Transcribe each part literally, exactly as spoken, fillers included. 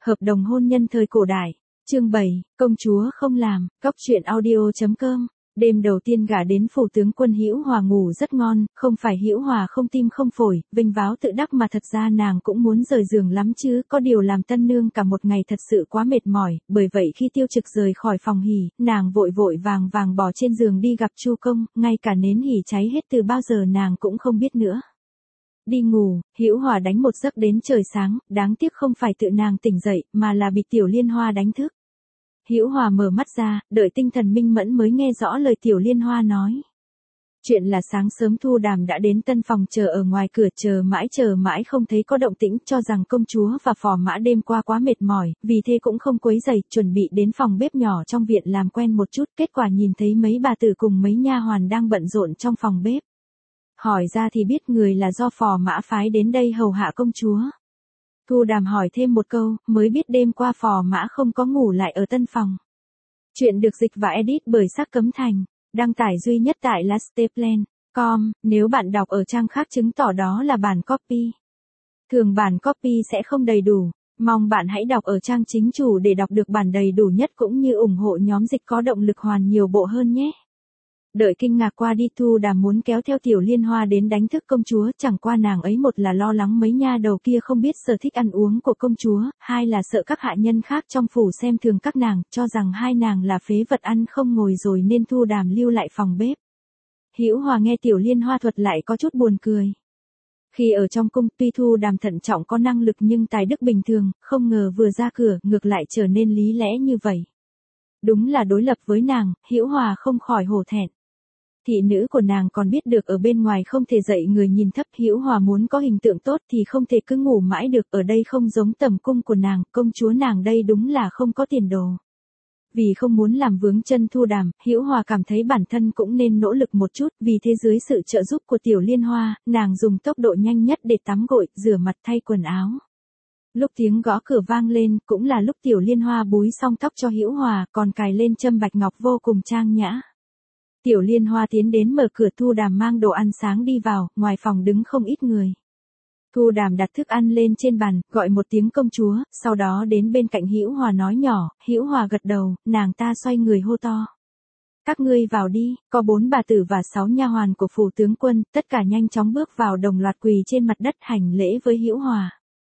Hợp đồng hôn nhân thời cổ đại. Chương bảy, công chúa không làm. Cóc truyện audio chấm com. Đêm đầu tiên gả đến phủ tướng quân Hữu Hòa ngủ rất ngon, không phải Hữu Hòa không tim không phổi, vênh váo tự đắc mà thật ra nàng cũng muốn rời giường lắm chứ, có điều làm tân nương cả một ngày thật sự quá mệt mỏi, bởi vậy khi Tiêu Trực rời khỏi phòng hỉ, nàng vội vội vàng vàng bỏ trên giường đi gặp Chu Công, ngay cả nến hỉ cháy hết từ bao giờ nàng cũng không biết nữa. Đi ngủ, Hữu Hòa đánh một giấc đến trời sáng, đáng tiếc không phải tự nàng tỉnh dậy, mà là bị Tiểu Liên Hoa đánh thức. Hữu Hòa mở mắt ra, đợi tinh thần minh mẫn mới nghe rõ lời Tiểu Liên Hoa nói. Chuyện là sáng sớm Thu Đàm đã đến tân phòng chờ ở ngoài cửa, chờ mãi chờ mãi không thấy có động tĩnh, cho rằng công chúa và phò mã đêm qua quá mệt mỏi, vì thế cũng không quấy rầy, chuẩn bị đến phòng bếp nhỏ trong viện làm quen một chút, kết quả nhìn thấy mấy bà tử cùng mấy nha hoàn đang bận rộn trong phòng bếp. Hỏi ra thì biết người là do phò mã phái đến đây hầu hạ công chúa. Thu Đàm hỏi thêm một câu, mới biết đêm qua phò mã không có ngủ lại ở tân phòng. Chuyện được dịch và edit bởi Sắc Cấm Thành, đăng tải duy nhất tại lasteplan chấm com, nếu bạn đọc ở trang khác chứng tỏ đó là bản copy. Thường bản copy sẽ không đầy đủ, mong bạn hãy đọc ở trang chính chủ để đọc được bản đầy đủ nhất cũng như ủng hộ nhóm dịch có động lực hoàn nhiều bộ hơn nhé. Đợi kinh ngạc qua đi, Thu Đàm muốn kéo theo Tiểu Liên Hoa đến đánh thức công chúa, chẳng qua nàng ấy một là lo lắng mấy nha đầu kia không biết sở thích ăn uống của công chúa, hai là sợ các hạ nhân khác trong phủ xem thường các nàng, cho rằng hai nàng là phế vật ăn không ngồi rồi nên Thu Đàm lưu lại phòng bếp. Hữu Hòa nghe Tiểu Liên Hoa thuật lại có chút buồn cười. Khi ở trong cung, tuy Thu Đàm thận trọng có năng lực nhưng tài đức bình thường, không ngờ vừa ra cửa, ngược lại trở nên lý lẽ như vậy. Đúng là đối lập với nàng, Hữu Hòa không khỏi hổ thẹn. Thị nữ của nàng còn biết được ở bên ngoài không thể dạy người nhìn thấp, Hữu Hòa muốn có hình tượng tốt thì không thể cứ ngủ mãi được, ở đây không giống tầm cung của nàng, công chúa nàng đây đúng là không có tiền đồ. Vì không muốn làm vướng chân Thu Đàm, Hữu Hòa cảm thấy bản thân cũng nên nỗ lực một chút, vì thế dưới sự trợ giúp của Tiểu Liên Hoa, nàng dùng tốc độ nhanh nhất để tắm gội, rửa mặt thay quần áo. Lúc tiếng gõ cửa vang lên, cũng là lúc Tiểu Liên Hoa búi xong tóc cho Hữu Hòa, còn cài lên châm bạch ngọc vô cùng trang nhã. Tiểu Liên Hoa tiến đến mở cửa, Thu Đàm mang đồ ăn sáng đi vào, ngoài phòng đứng không ít người. Thu Đàm đặt thức ăn lên trên bàn, gọi một tiếng công chúa, sau đó đến bên cạnh Hữu Hòa nói nhỏ, Hữu Hòa gật đầu, nàng ta xoay người hô to. Các ngươi vào đi, có bốn bà tử và sáu nha hoàn của phủ tướng quân, tất cả nhanh chóng bước vào đồng loạt quỳ trên mặt đất hành lễ với Hữu Hòa.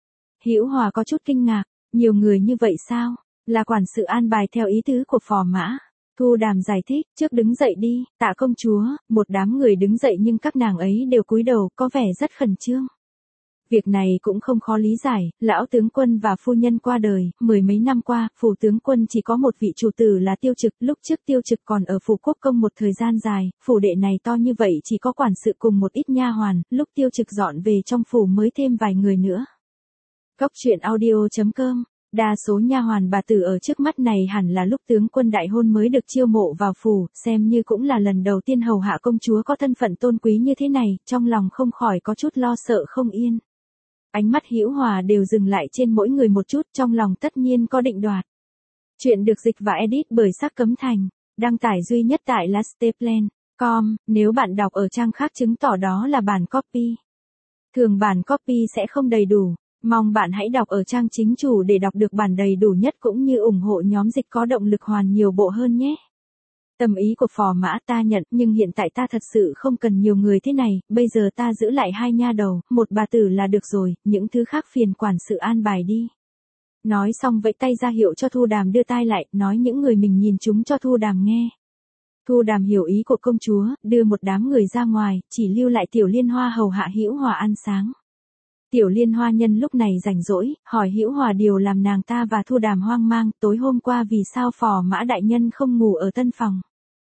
Hữu Hòa có chút kinh ngạc, nhiều người như vậy sao, là quản sự an bài theo ý tứ của phò mã. Thu Đàm giải thích, trước đứng dậy đi, tạ công chúa, một đám người đứng dậy nhưng các nàng ấy đều cúi đầu, có vẻ rất khẩn trương. Việc này cũng không khó lý giải, lão tướng quân và phu nhân qua đời, mười mấy năm qua, phủ tướng quân chỉ có một vị chủ tử là Tiêu Trực, lúc trước Tiêu Trực còn ở phủ quốc công một thời gian dài, phủ đệ này to như vậy chỉ có quản sự cùng một ít nha hoàn, lúc Tiêu Trực dọn về trong phủ mới thêm vài người nữa. Cóc truyện audio chấm com. Đa số nha hoàn bà tử ở trước mắt này hẳn là lúc tướng quân đại hôn mới được chiêu mộ vào phủ, xem như cũng là lần đầu tiên hầu hạ công chúa có thân phận tôn quý như thế này, trong lòng không khỏi có chút lo sợ không yên. Ánh mắt Hữu Hòa đều dừng lại trên mỗi người một chút, trong lòng tất nhiên có định đoạt. Chuyện được dịch và edit bởi Sắc Cấm Thành, đăng tải duy nhất tại lasteplan chấm com, nếu bạn đọc ở trang khác chứng tỏ đó là bản copy. Thường bản copy sẽ không đầy đủ. Mong bạn hãy đọc ở trang chính chủ để đọc được bản đầy đủ nhất cũng như ủng hộ nhóm dịch có động lực hoàn nhiều bộ hơn nhé. Tâm ý của phò mã ta nhận, nhưng hiện tại ta thật sự không cần nhiều người thế này, bây giờ ta giữ lại hai nha đầu, một bà tử là được rồi, những thứ khác phiền quản sự an bài đi. Nói xong vẫy tay ra hiệu cho Thu Đàm đưa tai lại, nói những người mình nhìn chúng cho Thu Đàm nghe. Thu Đàm hiểu ý của công chúa, đưa một đám người ra ngoài, chỉ lưu lại Tiểu Liên Hoa hầu hạ Hữu Hòa ăn sáng. Tiểu Liên Hoa nhân lúc này rảnh rỗi, hỏi Hữu Hòa điều làm nàng ta và Thu Đàm hoang mang, tối hôm qua vì sao phò mã đại nhân không ngủ ở tân phòng?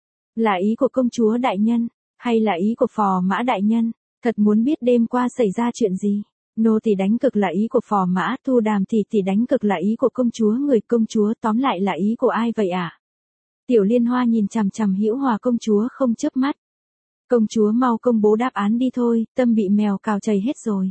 Là ý của công chúa đại nhân, hay là ý của phò mã đại nhân? Thật muốn biết đêm qua xảy ra chuyện gì? Nô tỳ đánh cực là ý của phò mã, Thu Đàm thì thì đánh cực là ý của công chúa, người công chúa tóm lại là ý của ai vậy ạ? À? Tiểu Liên Hoa nhìn chằm chằm Hữu Hòa công chúa không chớp mắt. Công chúa mau công bố đáp án đi thôi, tâm bị mèo cào chảy hết rồi.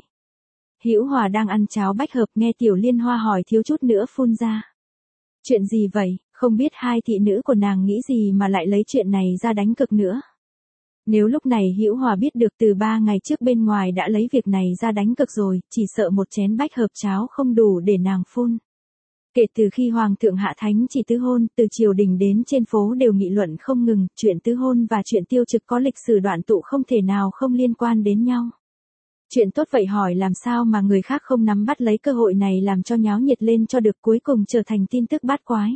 Hữu Hòa đang ăn cháo bách hợp nghe Tiểu Liên Hoa hỏi thiếu chút nữa phun ra. Chuyện gì vậy, không biết hai thị nữ của nàng nghĩ gì mà lại lấy chuyện này ra đánh cực nữa. Nếu lúc này Hữu Hòa biết được từ ba ngày trước bên ngoài đã lấy việc này ra đánh cực rồi, chỉ sợ một chén bách hợp cháo không đủ để nàng phun. Kể từ khi Hoàng thượng hạ thánh chỉ tứ hôn, từ triều đình đến trên phố đều nghị luận không ngừng, chuyện tứ hôn và chuyện Tiêu Trực có lịch sử đoạn tụ không thể nào không liên quan đến nhau. Chuyện tốt vậy hỏi làm sao mà người khác không nắm bắt lấy cơ hội này làm cho nháo nhiệt lên cho được, cuối cùng trở thành tin tức bát quái.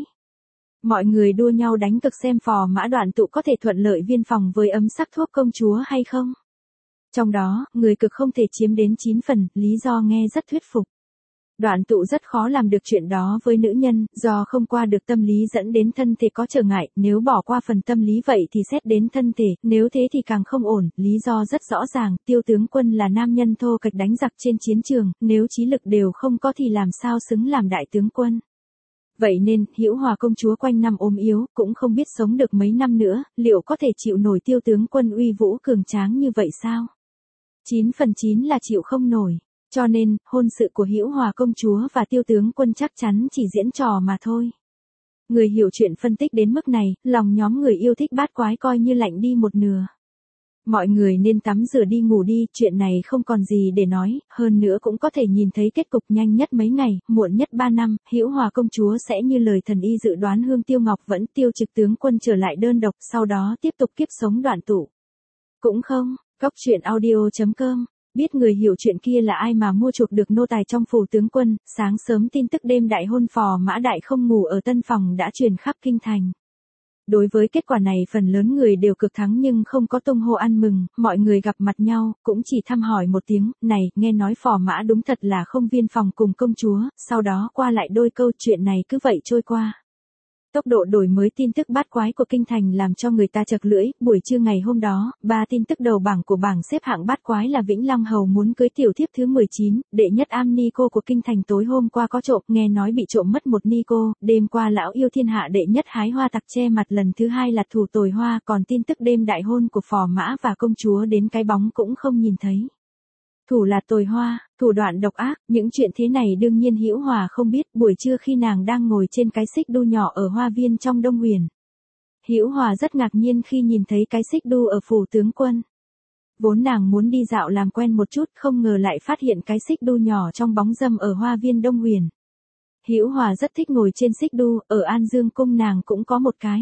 Mọi người đua nhau đánh cực xem Phò Mã đoạn tụ có thể thuận lợi viên phòng với ấm sắc thuốc công chúa hay không. Trong đó, người cực không thể chiếm đến chín phần, lý do nghe rất thuyết phục. Đoạn tụ rất khó làm được chuyện đó với nữ nhân, do không qua được tâm lý dẫn đến thân thể có trở ngại, nếu bỏ qua phần tâm lý vậy thì xét đến thân thể, nếu thế thì càng không ổn, lý do rất rõ ràng, Tiêu tướng quân là nam nhân thô kệch đánh giặc trên chiến trường, nếu trí lực đều không có thì làm sao xứng làm đại tướng quân. Vậy nên, Hữu Hòa công chúa quanh năm ốm yếu, cũng không biết sống được mấy năm nữa, liệu có thể chịu nổi Tiêu tướng quân uy vũ cường tráng như vậy sao? chín phần chín là chịu không nổi. Cho nên, hôn sự của Hữu Hòa công chúa và Tiêu tướng quân chắc chắn chỉ diễn trò mà thôi. Người hiểu chuyện phân tích đến mức này, lòng nhóm người yêu thích bát quái coi như lạnh đi một nửa. Mọi người nên tắm rửa đi ngủ đi, chuyện này không còn gì để nói, hơn nữa cũng có thể nhìn thấy kết cục nhanh nhất mấy ngày, muộn nhất ba năm, Hữu Hòa công chúa sẽ như lời thần y dự đoán Hương Tiêu Ngọc vẫn Tiêu Trực tướng quân trở lại đơn độc, sau đó tiếp tục kiếp sống đoạn tụ. Cũng không, Cóc Truyện Audio chấm com. Biết người hiểu chuyện kia là ai mà mua chuộc được nô tài trong phủ tướng quân, sáng sớm tin tức đêm đại hôn Phò Mã Đại không ngủ ở tân phòng đã truyền khắp kinh thành. Đối với kết quả này phần lớn người đều cực thắng nhưng không có tung hô ăn mừng, mọi người gặp mặt nhau, cũng chỉ thăm hỏi một tiếng, này, nghe nói Phò Mã đúng thật là không viên phòng cùng công chúa, sau đó qua lại đôi câu chuyện này cứ vậy trôi qua. Tốc độ đổi mới tin tức bát quái của kinh thành làm cho người ta chật lưỡi, buổi trưa ngày hôm đó, ba tin tức đầu bảng của bảng xếp hạng bát quái là Vĩnh Long hầu muốn cưới tiểu thiếp thứ mười chín, đệ nhất am ni cô của kinh thành tối hôm qua có trộm, nghe nói bị trộm mất một ni cô, đêm qua lão yêu thiên hạ đệ nhất hái hoa tặc che mặt lần thứ hai là thủ tồi hoa, còn tin tức đêm đại hôn của Phò Mã và công chúa đến cái bóng cũng không nhìn thấy. Thủ là tồi hoa, thủ đoạn độc ác, những chuyện thế này đương nhiên Hữu Hòa không biết, buổi trưa khi nàng đang ngồi trên cái xích đu nhỏ ở hoa viên trong Đông Huyền. Hữu Hòa rất ngạc nhiên khi nhìn thấy cái xích đu ở phủ tướng quân. Vốn nàng muốn đi dạo làm quen một chút, không ngờ lại phát hiện cái xích đu nhỏ trong bóng râm ở hoa viên Đông Huyền. Hữu Hòa rất thích ngồi trên xích đu, ở An Dương cung nàng cũng có một cái.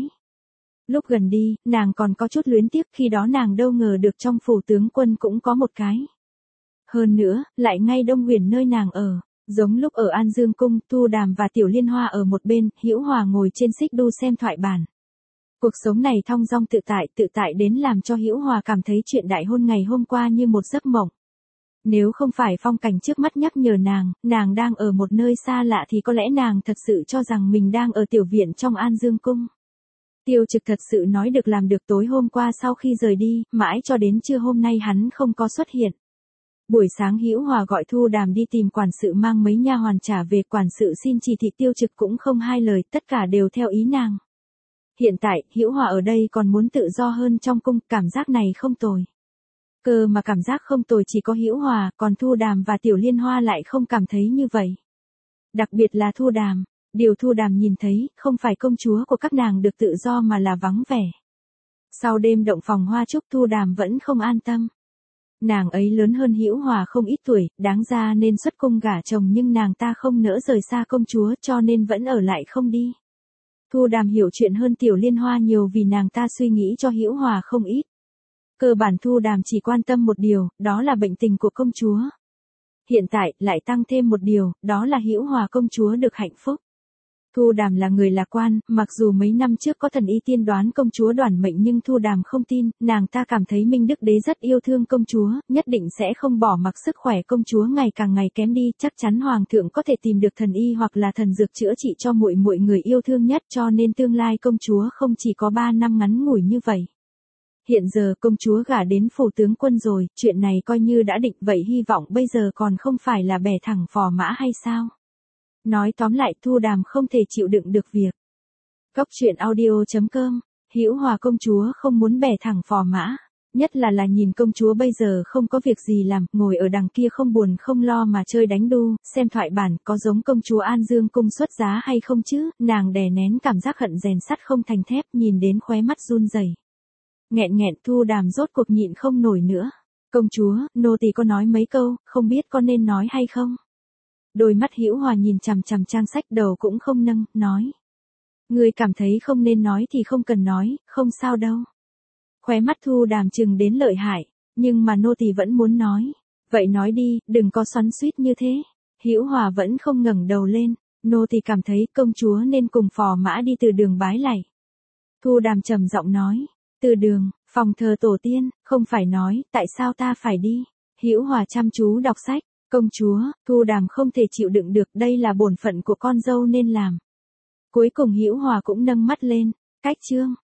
Lúc gần đi, nàng còn có chút luyến tiếc, khi đó nàng đâu ngờ được trong phủ tướng quân cũng có một cái. Hơn nữa, lại ngay Đông Huyền nơi nàng ở, giống lúc ở An Dương cung, Thu Đàm và Tiểu Liên Hoa ở một bên, Hữu Hòa ngồi trên xích đu xem thoại bản. Cuộc sống này thong dong tự tại, tự tại đến làm cho Hữu Hòa cảm thấy chuyện đại hôn ngày hôm qua như một giấc mộng. Nếu không phải phong cảnh trước mắt nhắc nhở nàng, nàng đang ở một nơi xa lạ thì có lẽ nàng thật sự cho rằng mình đang ở tiểu viện trong An Dương cung. Tiêu Trực thật sự nói được làm được, tối hôm qua sau khi rời đi, mãi cho đến trưa hôm nay hắn không có xuất hiện. Buổi sáng Hữu Hòa gọi Thu Đàm đi tìm quản sự mang mấy nha hoàn trả về, quản sự xin chỉ thị Tiêu Trực cũng không hai lời, tất cả đều theo ý nàng. Hiện tại, Hữu Hòa ở đây còn muốn tự do hơn trong cung, cảm giác này không tồi. Cơ mà cảm giác không tồi chỉ có Hữu Hòa, còn Thu Đàm và Tiểu Liên Hoa lại không cảm thấy như vậy. Đặc biệt là Thu Đàm, điều Thu Đàm nhìn thấy, không phải công chúa của các nàng được tự do mà là vắng vẻ. Sau đêm động phòng hoa trúc Thu Đàm vẫn không an tâm. Nàng ấy lớn hơn Hữu Hòa không ít tuổi, đáng ra nên xuất cung gả chồng nhưng nàng ta không nỡ rời xa công chúa cho nên vẫn ở lại không đi. Thu Đàm hiểu chuyện hơn Tiểu Liên Hoa nhiều vì nàng ta suy nghĩ cho Hữu Hòa không ít. Cơ bản Thu Đàm chỉ quan tâm một điều, đó là bệnh tình của công chúa. Hiện tại, lại tăng thêm một điều, đó là Hữu Hòa công chúa được hạnh phúc. Thu Đàm là người lạc quan, mặc dù mấy năm trước có thần y tiên đoán công chúa đoản mệnh nhưng Thu Đàm không tin, nàng ta cảm thấy Minh Đức Đế rất yêu thương công chúa, nhất định sẽ không bỏ mặc sức khỏe công chúa ngày càng ngày kém đi, chắc chắn hoàng thượng có thể tìm được thần y hoặc là thần dược chữa trị cho muội muội người yêu thương nhất, cho nên tương lai công chúa không chỉ có ba năm ngắn ngủi như vậy. Hiện giờ công chúa gả đến phủ tướng quân rồi, chuyện này coi như đã định, vậy hy vọng bây giờ còn không phải là bẻ thẳng Phò Mã hay sao? Nói tóm lại Thu Đàm không thể chịu đựng được việc. Cóc Truyện Audio chấm com, Hữu Hòa công chúa không muốn bẻ thẳng Phò Mã. Nhất là là nhìn công chúa bây giờ không có việc gì làm, ngồi ở đằng kia không buồn không lo mà chơi đánh đu, xem thoại bản, có giống công chúa An Dương cung xuất giá hay không chứ, nàng đè nén cảm giác hận rèn sắt không thành thép, nhìn đến khóe mắt run rẩy. Nghẹn nghẹn Thu Đàm rốt cuộc nhịn không nổi nữa. Công chúa, nô tỳ có nói mấy câu, không biết có nên nói hay không? Đôi mắt Hữu Hòa nhìn chằm chằm trang sách, đầu cũng không nâng, nói. Ngươi cảm thấy không nên nói thì không cần nói, không sao đâu. Khóe mắt Thu Đàm trừng đến lợi hại, nhưng mà nô tỳ vẫn muốn nói. Vậy nói đi, đừng có xoắn xuýt như thế. Hữu Hòa vẫn không ngẩng đầu lên, nô tỳ cảm thấy công chúa nên cùng phò mã đi từ đường bái lạy. Thu Đàm trầm giọng nói, từ đường, phòng thờ tổ tiên, không phải nói, tại sao ta phải đi. Hữu Hòa chăm chú đọc sách, công chúa, Thu Đàm không thể chịu đựng được, đây là bổn phận của con dâu nên làm. Cuối cùng Hữu Hòa cũng nâng mắt lên, cách chương.